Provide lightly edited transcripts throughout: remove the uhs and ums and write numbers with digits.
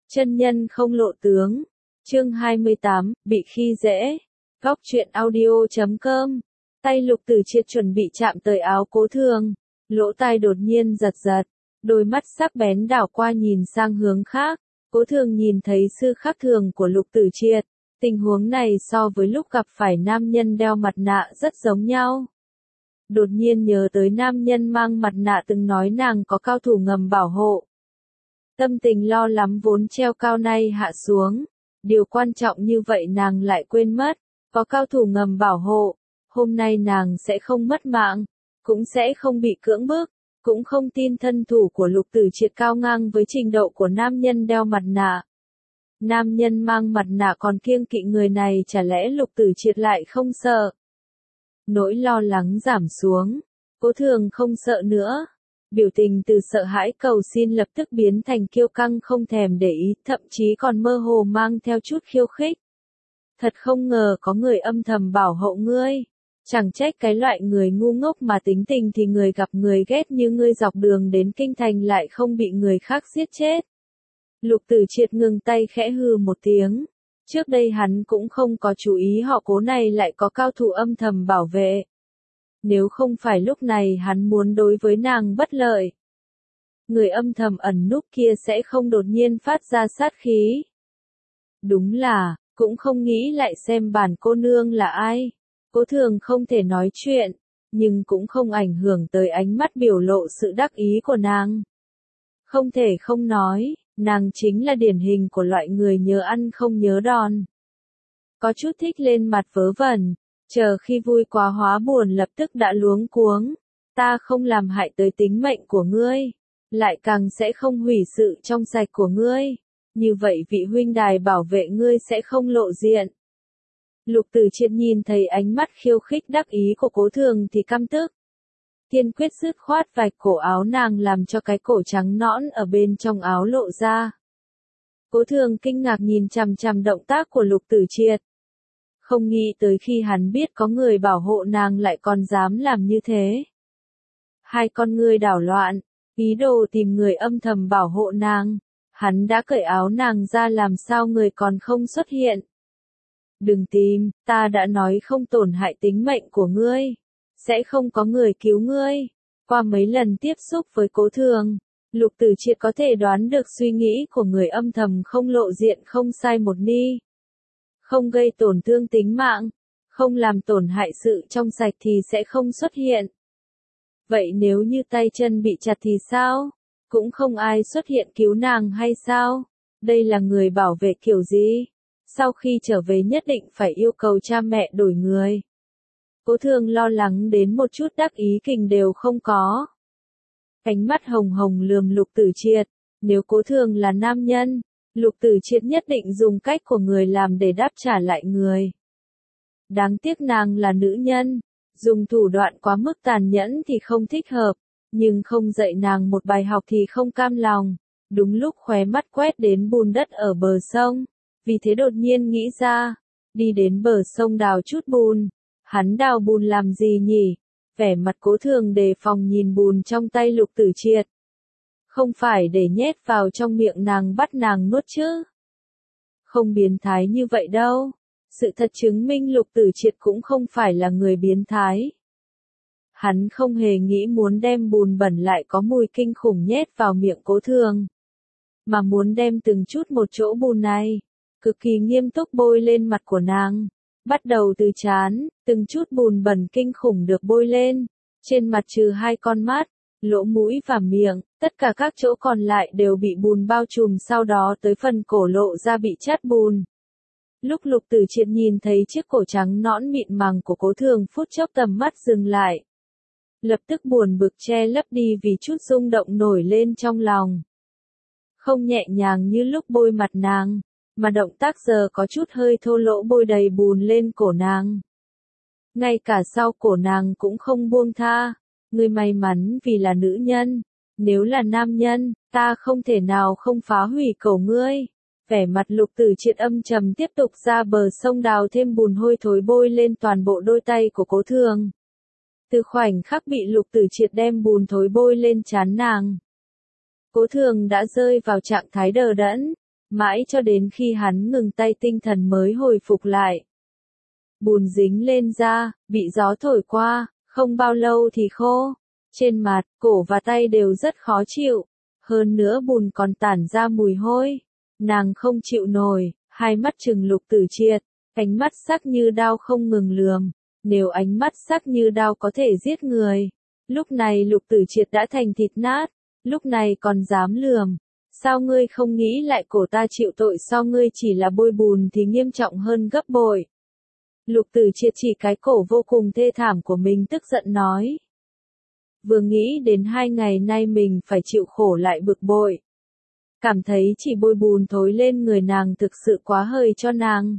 Chân nhân không lộ tướng. Chương 28, bị khi dễ. Góc truyện audio.com. Tay Lục Tử Triệt chuẩn bị chạm tới áo Cố Thường, lỗ tai đột nhiên giật giật, đôi mắt sắc bén đảo qua nhìn sang hướng khác. Cố Thường nhìn thấy sự khác thường của Lục Tử Triệt, tình huống này so với lúc gặp phải nam nhân đeo mặt nạ rất giống nhau. Đột nhiên nhớ tới nam nhân mang mặt nạ từng nói nàng có cao thủ ngầm bảo hộ. Tâm tình lo lắng vốn treo cao nay hạ xuống, điều quan trọng như vậy nàng lại quên mất, có cao thủ ngầm bảo hộ, hôm nay nàng sẽ không mất mạng, cũng sẽ không bị cưỡng bức, cũng không tin thân thủ của Lục Tử Triệt cao ngang với trình độ của nam nhân đeo mặt nạ. Nam nhân mang mặt nạ còn kiêng kỵ người này, chả lẽ Lục Tử Triệt lại không sợ? Nỗi lo lắng giảm xuống, Cố Thường không sợ nữa. Biểu tình từ sợ hãi cầu xin lập tức biến thành kiêu căng không thèm để ý, thậm chí còn mơ hồ mang theo chút khiêu khích. Thật không ngờ có người âm thầm bảo hộ ngươi. Chẳng trách cái loại người ngu ngốc mà tính tình thì người gặp người ghét như ngươi dọc đường đến kinh thành lại không bị người khác giết chết. Lục Tử Triệt ngừng tay khẽ hừ một tiếng. Trước đây hắn cũng không có chú ý họ Cố này lại có cao thủ âm thầm bảo vệ. Nếu không phải lúc này hắn muốn đối với nàng bất lợi, người âm thầm ẩn núp kia sẽ không đột nhiên phát ra sát khí. Đúng là, cũng không nghĩ lại xem bản cô nương là ai. Cố Thường không thể nói chuyện, nhưng cũng không ảnh hưởng tới ánh mắt biểu lộ sự đắc ý của nàng. Không thể không nói, nàng chính là điển hình của loại người nhớ ăn không nhớ đòn. Có chút thích lên mặt vớ vẩn, chờ khi vui quá hóa buồn lập tức đã luống cuống. Ta không làm hại tới tính mệnh của ngươi, lại càng sẽ không hủy sự trong sạch của ngươi. Như vậy vị huynh đài bảo vệ ngươi sẽ không lộ diện. Lục Tử Triệt nhìn thấy ánh mắt khiêu khích đắc ý của Cố Thường thì căm tức. Kiên quyết dứt khoát vạch cổ áo nàng làm cho cái cổ trắng nõn ở bên trong áo lộ ra. Cố Thường kinh ngạc nhìn chằm chằm động tác của Lục Tử Triệt. Không nghĩ tới khi hắn biết có người bảo hộ nàng lại còn dám làm như thế. Hai con ngươi đảo loạn, ý đồ tìm người âm thầm bảo hộ nàng. Hắn đã cởi áo nàng ra làm sao người còn không xuất hiện. Đừng tìm, ta đã nói không tổn hại tính mệnh của ngươi. Sẽ không có người cứu ngươi. Qua mấy lần tiếp xúc với Cố Thường, Lục Tử Triệt có thể đoán được suy nghĩ của người âm thầm không lộ diện không sai một ni. Không gây tổn thương tính mạng, không làm tổn hại sự trong sạch thì sẽ không xuất hiện. Vậy nếu như tay chân bị chặt thì sao? Cũng không ai xuất hiện cứu nàng hay sao? Đây là người bảo vệ kiểu gì? Sau khi trở về nhất định phải yêu cầu cha mẹ đổi người. Cố Thường lo lắng đến một chút đắc ý kình đều không có. Ánh mắt hồng hồng lườm Lục Tử Triệt, nếu Cố Thường là nam nhân, Lục Tử Triệt nhất định dùng cách của người làm để đáp trả lại người. Đáng tiếc nàng là nữ nhân, dùng thủ đoạn quá mức tàn nhẫn thì không thích hợp, nhưng không dạy nàng một bài học thì không cam lòng. Đúng lúc khóe mắt quét đến bùn đất ở bờ sông, vì thế đột nhiên nghĩ ra, đi đến bờ sông đào chút bùn. Hắn đào bùn làm gì nhỉ? Vẻ mặt Cố Thường đề phòng nhìn bùn trong tay Lục Tử Triệt. Không phải để nhét vào trong miệng nàng bắt nàng nuốt chứ? Không biến thái như vậy đâu. Sự thật chứng minh Lục Tử Triệt cũng không phải là người biến thái. Hắn không hề nghĩ muốn đem bùn bẩn lại có mùi kinh khủng nhét vào miệng Cố Thường, mà muốn đem từng chút một chỗ bùn này, cực kỳ nghiêm túc bôi lên mặt của nàng. Bắt đầu từ trán, từng chút bùn bẩn kinh khủng được bôi lên. Trên mặt trừ hai con mắt, lỗ mũi và miệng, tất cả các chỗ còn lại đều bị bùn bao trùm, sau đó tới phần cổ lộ ra bị chát bùn. Lúc Lục Tử Triệt nhìn thấy chiếc cổ trắng nõn mịn màng của Cố Thường phút chốc tầm mắt dừng lại. Lập tức buồn bực che lấp đi vì chút rung động nổi lên trong lòng. Không nhẹ nhàng như lúc bôi mặt nàng, mà động tác giờ có chút hơi thô lỗ bôi đầy bùn lên cổ nàng. Ngay cả sau cổ nàng cũng không buông tha. Ngươi may mắn vì là nữ nhân, nếu là nam nhân, ta không thể nào không phá hủy cổ ngươi. Vẻ mặt Lục Tử Triệt âm trầm tiếp tục ra bờ sông đào thêm bùn hôi thối bôi lên toàn bộ đôi tay của Cố Thường. Từ khoảnh khắc bị Lục Tử Triệt đem bùn thối bôi lên trán nàng, Cố Thường đã rơi vào trạng thái đờ đẫn, Mãi cho đến khi hắn ngừng tay tinh thần mới hồi phục lại. Bùn dính lên da, bị gió thổi qua, không bao lâu thì khô. Trên mặt, cổ và tay đều rất khó chịu. Hơn nữa bùn còn tản ra mùi hôi. Nàng không chịu nổi, hai mắt trừng Lục Tử Triệt, ánh mắt sắc như đao không ngừng lườm. Nếu ánh mắt sắc như đao có thể giết người, lúc này Lục Tử Triệt đã thành thịt nát, lúc này còn dám lườm. Sao ngươi không nghĩ lại cổ ta chịu tội so ngươi chỉ là bôi bùn thì nghiêm trọng hơn gấp bội. Lục Tử Triệt chỉ cái cổ vô cùng thê thảm của mình tức giận nói. Vừa nghĩ đến 2 ngày nay mình phải chịu khổ lại bực bội. Cảm thấy chỉ bôi bùn thối lên người nàng thực sự quá hơi cho nàng.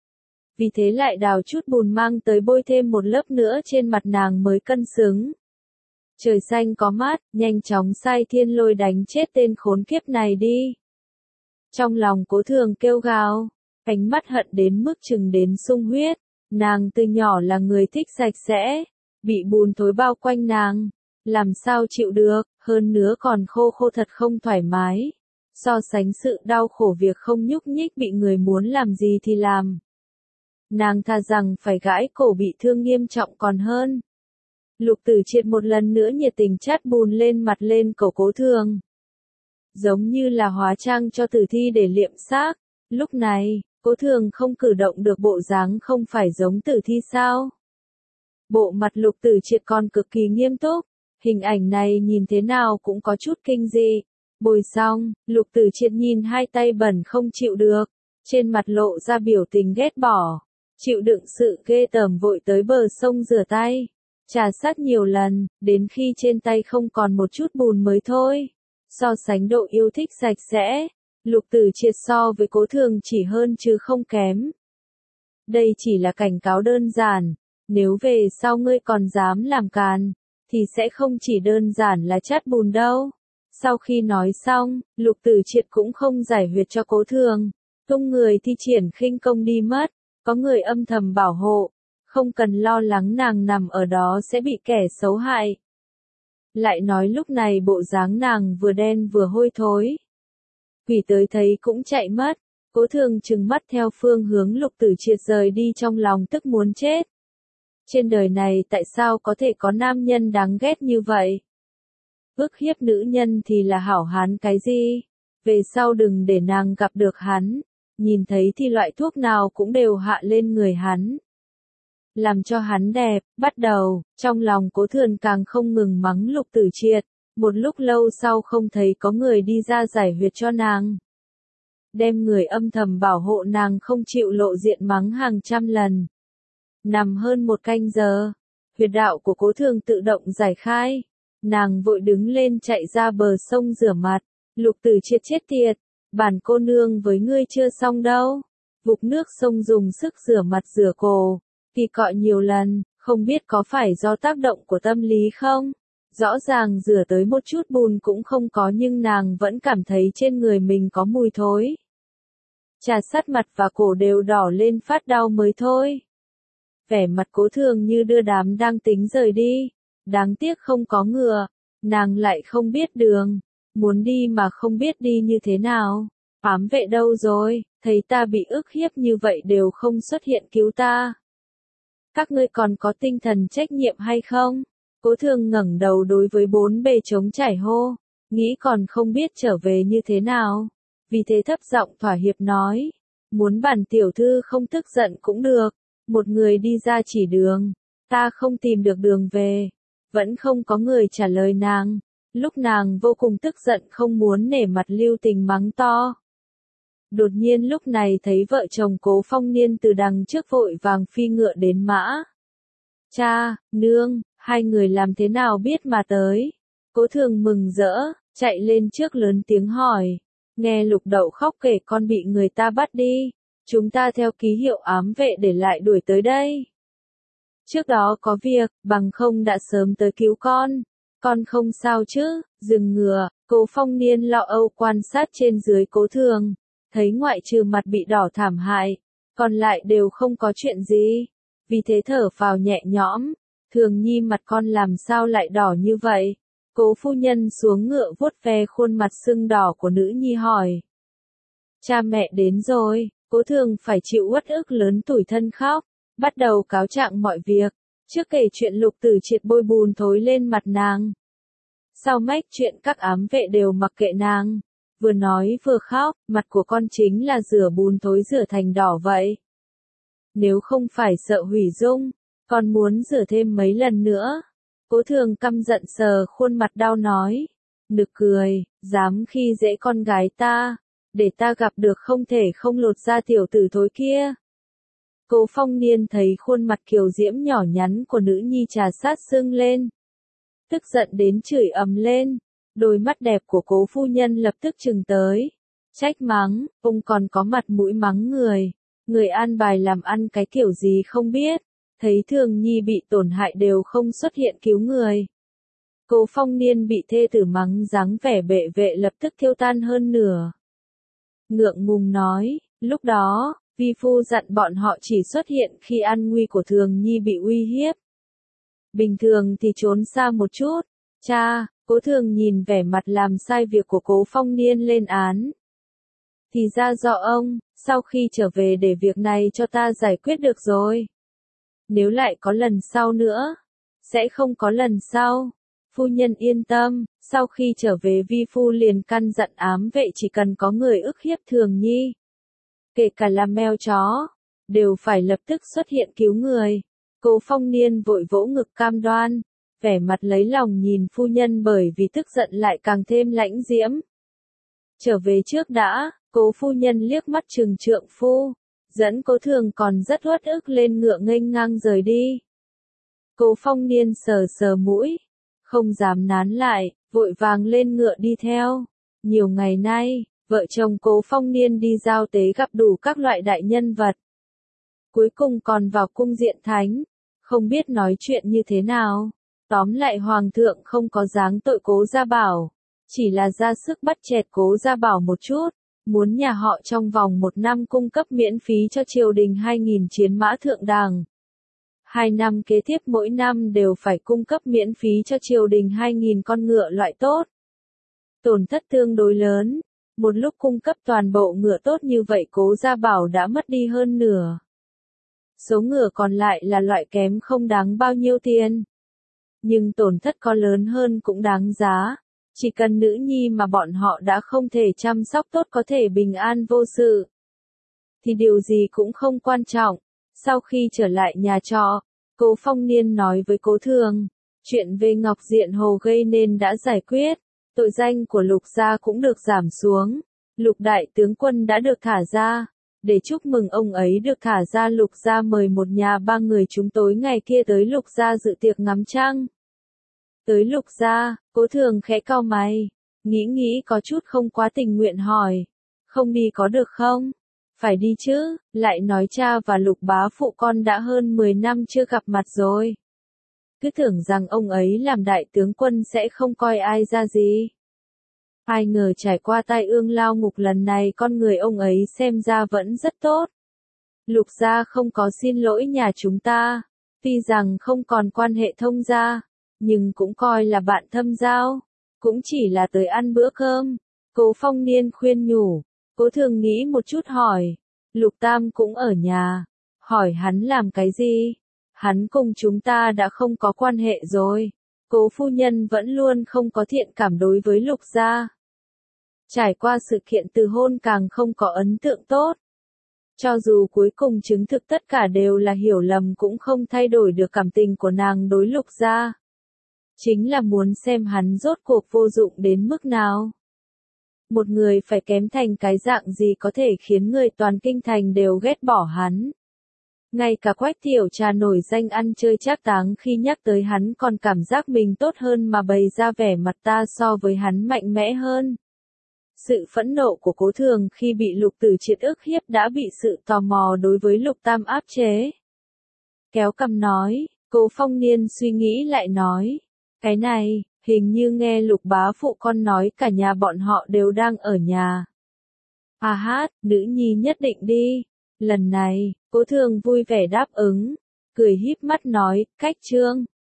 Vì thế lại đào chút bùn mang tới bôi thêm một lớp nữa trên mặt nàng mới cân xứng. Trời xanh có mát, nhanh chóng sai thiên lôi đánh chết tên khốn kiếp này đi. Trong lòng Cố Thường kêu gào, ánh mắt hận đến mức chừng đến sung huyết. Nàng từ nhỏ là người thích sạch sẽ, bị bùn thối bao quanh nàng, làm sao chịu được, hơn nữa còn khô khô thật không thoải mái. So sánh sự đau khổ việc không nhúc nhích bị người muốn làm gì thì làm. Nàng thà rằng phải gãi cổ bị thương nghiêm trọng còn hơn. Lục Tử Triệt một lần nữa nhiệt tình chát bùn lên mặt lên cổ Cố Thường. Giống như là hóa trang cho tử thi để liệm xác. Lúc này, Cố Thường không cử động được bộ dáng không phải giống tử thi sao. Bộ mặt Lục Tử Triệt còn cực kỳ nghiêm túc. Hình ảnh này nhìn thế nào cũng có chút kinh dị. Bồi xong, Lục Tử Triệt nhìn hai tay bẩn không chịu được. Trên mặt lộ ra biểu tình ghét bỏ. Chịu đựng sự ghê tởm vội tới bờ sông rửa tay. Trà sát nhiều lần, đến khi trên tay không còn một chút bùn mới thôi. So sánh độ yêu thích sạch sẽ, Lục Tử Triệt so với Cố Thường chỉ hơn chứ không kém. Đây chỉ là cảnh cáo đơn giản, nếu về sau ngươi còn dám làm càn, thì sẽ không chỉ đơn giản là chát bùn đâu. Sau khi nói xong, Lục Tử Triệt cũng không giải huyệt cho Cố Thường, tung người thi triển khinh công đi mất, có người âm thầm bảo hộ. Không cần lo lắng nàng nằm ở đó sẽ bị kẻ xấu hại. Lại nói lúc này bộ dáng nàng vừa đen vừa hôi thối. Quỷ tới thấy cũng chạy mất. Cố Thường trừng mắt theo phương hướng Lục Tử Triệt rời đi trong lòng tức muốn chết. Trên đời này tại sao có thể có nam nhân đáng ghét như vậy? Ức hiếp nữ nhân thì là hảo hán cái gì? Về sau đừng để nàng gặp được hắn. Nhìn thấy thì loại thuốc nào cũng đều hạ lên người hắn. Làm cho hắn đẹp, bắt đầu, trong lòng Cố Thường càng không ngừng mắng Lục Tử Triệt. Một lúc lâu sau không thấy có người đi ra giải huyệt cho nàng. Đem người âm thầm bảo hộ nàng không chịu lộ diện mắng hàng trăm lần. Nằm hơn 1 canh giờ, huyệt đạo của Cố Thường tự động giải khai. Nàng vội đứng lên chạy ra bờ sông rửa mặt. Lục Tử Triệt chết tiệt, bản cô nương với ngươi chưa xong đâu. Vục nước sông dùng sức rửa mặt rửa cổ. Thì cọ nhiều lần, không biết có phải do tác động của tâm lý không? Rõ ràng rửa tới một chút bùn cũng không có nhưng nàng vẫn cảm thấy trên người mình có mùi thối. Trà sát mặt và cổ đều đỏ lên phát đau mới thôi. Vẻ mặt Cố Thường như đưa đám đang tính rời đi. Đáng tiếc không có ngựa, nàng lại không biết đường. Muốn đi mà không biết đi như thế nào. Ám vệ đâu rồi, thấy ta bị ức hiếp như vậy đều không xuất hiện cứu ta. Các ngươi còn có tinh thần trách nhiệm hay không? Cố Thường ngẩng đầu đối với 4 bề trống trải hô, nghĩ còn không biết trở về như thế nào. Vì thế thấp giọng thỏa hiệp nói, muốn bản tiểu thư không tức giận cũng được, một người đi ra chỉ đường, ta không tìm được đường về. Vẫn không có người trả lời nàng, lúc nàng vô cùng tức giận không muốn nể mặt lưu tình mắng to. Đột nhiên lúc này thấy vợ chồng Cố Phong Niên từ đằng trước vội vàng phi ngựa đến mã. Cha, nương, hai người làm thế nào biết mà tới? Cố Thường mừng rỡ, chạy lên trước lớn tiếng hỏi. Nghe Lục Đậu khóc kể con bị người ta bắt đi. Chúng ta theo ký hiệu ám vệ để lại đuổi tới đây. Trước đó có việc, bằng không đã sớm tới cứu con. Con không sao chứ, dừng ngựa, Cố Phong Niên lo âu quan sát trên dưới Cố Thường. Thấy ngoại trừ mặt bị đỏ thảm hại, còn lại đều không có chuyện gì. Vì thế thở phào nhẹ nhõm, Thường nhi mặt con làm sao lại đỏ như vậy? Cố phu nhân xuống ngựa vuốt ve khuôn mặt sưng đỏ của nữ nhi hỏi. Cha mẹ đến rồi, Cố Thường phải chịu uất ức lớn tủi thân khóc, bắt đầu cáo trạng mọi việc, trước kể chuyện Lục Tử Triệt bôi bùn thối lên mặt nàng. Sau mách chuyện các ám vệ đều mặc kệ nàng, vừa nói vừa khóc, mặt của con chính là rửa bùn thối rửa thành đỏ vậy. Nếu không phải sợ hủy dung, còn muốn rửa thêm mấy lần nữa. Cố Thường căm giận sờ khuôn mặt đau nói, nực cười, dám khi dễ con gái ta, để ta gặp được không thể không lột ra tiểu tử thối kia. Cố Phong Niên thấy khuôn mặt kiều diễm nhỏ nhắn của nữ nhi trà sát sưng lên. Tức giận đến chửi ầm lên, đôi mắt đẹp của Cố phu nhân lập tức trừng tới. Trách mắng, ông còn có mặt mũi mắng người. Người an bài làm ăn cái kiểu gì không biết, thấy Thường Nhi bị tổn hại đều không xuất hiện cứu người. Cố Phong Niên bị thê tử mắng dáng vẻ bệ vệ lập tức thiêu tan hơn nửa. Ngượng ngùng nói, lúc đó, vi phu dặn bọn họ chỉ xuất hiện khi an nguy của Thường Nhi bị uy hiếp. Bình thường thì trốn xa một chút. Cha, Cố Thường nhìn vẻ mặt làm sai việc của Cố Phong Niên lên án. Thì ra do ông, sau khi trở về để việc này cho ta giải quyết được rồi. Nếu lại có lần sau nữa, sẽ không có lần sau. Phu nhân yên tâm, sau khi trở về vi phu liền căn dặn ám vệ chỉ cần có người ức hiếp Thường Nhi, kể cả là mèo chó, đều phải lập tức xuất hiện cứu người. Cố Phong Niên vội vỗ ngực cam đoan, vẻ mặt lấy lòng nhìn phu nhân bởi vì tức giận lại càng thêm lãnh diễm. Trở về trước đã, Cố phu nhân liếc mắt trừng trượng phu, dẫn Cố Thường còn rất uất ức lên ngựa nghênh ngang rời đi. Cố Phong Niên sờ sờ mũi, không dám nán lại, vội vàng lên ngựa đi theo. Nhiều ngày nay, vợ chồng Cố Phong Niên đi giao tế gặp đủ các loại đại nhân vật. Cuối cùng còn vào cung Diện Thánh, không biết nói chuyện như thế nào. Tóm lại Hoàng thượng không có giáng tội Cố Gia Bảo, chỉ là ra sức bắt chẹt Cố Gia Bảo một chút, muốn nhà họ trong vòng 1 năm cung cấp miễn phí cho triều đình 2.000 chiến mã thượng đẳng. 2 năm kế tiếp mỗi năm đều phải cung cấp miễn phí cho triều đình 2.000 con ngựa loại tốt. Tổn thất tương đối lớn, một lúc cung cấp toàn bộ ngựa tốt như vậy Cố Gia Bảo đã mất đi hơn nửa. Số ngựa còn lại là loại kém không đáng bao nhiêu tiền. Nhưng tổn thất có lớn hơn cũng đáng giá. Chỉ cần nữ nhi mà bọn họ đã không thể chăm sóc tốt có thể bình an vô sự, thì điều gì cũng không quan trọng. Sau khi trở lại nhà trọ, Cố Phong Niên nói với Cố Thường, chuyện về Ngọc Diện Hồ gây nên đã giải quyết, tội danh của Lục gia cũng được giảm xuống, Lục đại tướng quân đã được thả ra. Để chúc mừng ông ấy được thả ra, Lục gia mời một nhà 3 người chúng tối ngày kia tới Lục gia dự tiệc ngắm trăng. Tới Lục gia, Cố Thường khẽ cau mày, nghĩ có chút không quá tình nguyện hỏi, không đi có được không? Phải đi chứ, lại nói cha và Lục bá phụ con đã hơn 10 năm chưa gặp mặt rồi. Cứ tưởng rằng ông ấy làm đại tướng quân sẽ không coi ai ra gì. Ai ngờ trải qua tai ương lao ngục lần này con người ông ấy xem ra vẫn rất tốt. Lục gia không có xin lỗi nhà chúng ta, tuy rằng không còn quan hệ thông gia, nhưng cũng coi là bạn thâm giao, cũng chỉ là tới ăn bữa cơm. Cố Phong Niên khuyên nhủ, Cố Thường nghĩ một chút hỏi, Lục Tam cũng ở nhà, hỏi hắn làm cái gì? Hắn cùng chúng ta đã không có quan hệ rồi. Cố phu nhân vẫn luôn không có thiện cảm đối với Lục gia. Trải qua sự kiện từ hôn càng không có ấn tượng tốt. Cho dù cuối cùng chứng thực tất cả đều là hiểu lầm cũng không thay đổi được cảm tình của nàng đối Lục gia. Chính là muốn xem hắn rốt cuộc vô dụng đến mức nào. Một người phải kém thành cái dạng gì có thể khiến người toàn kinh thành đều ghét bỏ hắn. Ngay cả Quách Tiểu Trà nổi danh ăn chơi trác táng khi nhắc tới hắn còn cảm giác mình tốt hơn mà bày ra vẻ mặt ta so với hắn mạnh mẽ hơn. Sự phẫn nộ của Cố Thường khi bị Lục Tử Triệt ức hiếp đã bị sự tò mò đối với Lục Tam áp chế. Kéo cằm nói, Cố Phong Niên suy nghĩ lại nói, cái này, hình như nghe Lục bá phụ con nói cả nhà bọn họ đều đang ở nhà. À hát, nữ nhi nhất định đi. Lần này, Cố Thường vui vẻ đáp ứng, cười híp mắt nói, cách trương.